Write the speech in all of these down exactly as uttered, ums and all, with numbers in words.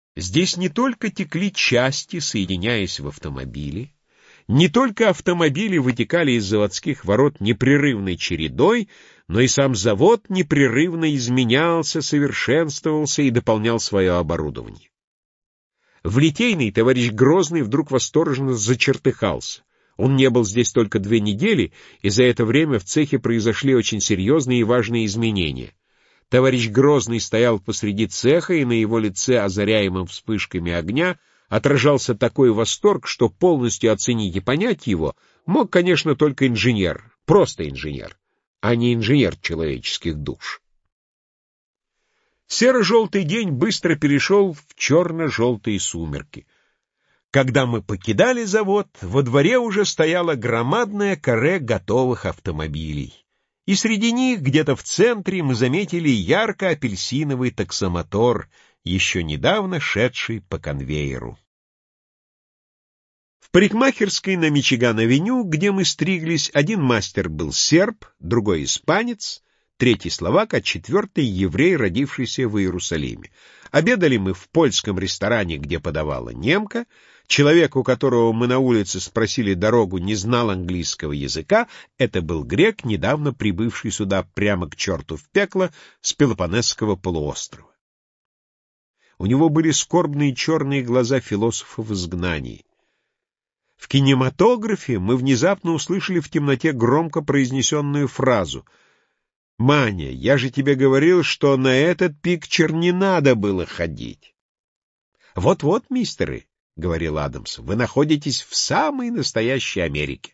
Здесь не только текли части, соединяясь в автомобили, не только автомобили вытекали из заводских ворот непрерывной чередой, но и сам завод непрерывно изменялся, совершенствовался и дополнял свое оборудование. В Литейной товарищ Грозный вдруг восторженно зачертыхался. Он не был здесь только две недели, и за это время в цехе произошли очень серьезные и важные изменения. Товарищ Грозный стоял посреди цеха, и на его лице, озаряемом вспышками огня, отражался такой восторг, что полностью оценить и понять его мог, конечно, только инженер, просто инженер, а не инженер человеческих душ. Серо-желтый день быстро перешел в черно-желтые сумерки. Когда мы покидали завод, во дворе уже стояло громадное каре готовых автомобилей. И среди них, где-то в центре, мы заметили ярко-апельсиновый таксомотор, еще недавно шедший по конвейеру. В парикмахерской на Мичиган-авеню, где мы стриглись, один мастер был серб, другой испанец, третий словак, а четвертый еврей, родившийся в Иерусалиме. Обедали мы в польском ресторане, где подавала немка. Человек, у которого мы на улице спросили дорогу, не знал английского языка. Это был грек, недавно прибывший сюда прямо к черту в пекло с Пелопоннесского полуострова. У него были скорбные черные глаза философа в изгнании. В кинематографе мы внезапно услышали в темноте громко произнесенную фразу: «Маня, я же тебе говорил, что на этот пикчер не надо было ходить». «Вот-вот, мистеры», — говорил Адамс, — «вы находитесь в самой настоящей Америке».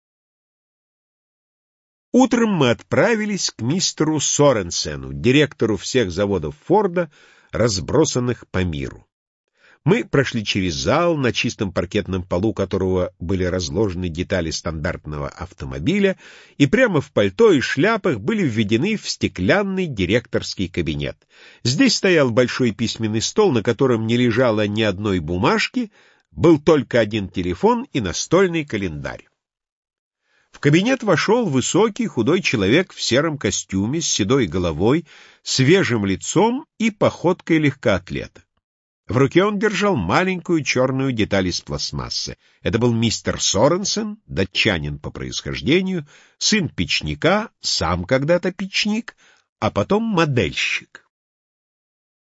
Утром мы отправились к мистеру Соренсену, директору всех заводов Форда, разбросанных по миру. Мы прошли через зал, на чистом паркетном полу которого были разложены детали стандартного автомобиля, и прямо в пальто и шляпах были введены в стеклянный директорский кабинет. Здесь стоял большой письменный стол, на котором не лежало ни одной бумажки, был только один телефон и настольный календарь. В кабинет вошел высокий худой человек в сером костюме, с седой головой, свежим лицом и походкой легкоатлета. В руке он держал маленькую черную деталь из пластмассы. Это был мистер Соренсен, датчанин по происхождению, сын печника, сам когда-то печник, а потом модельщик.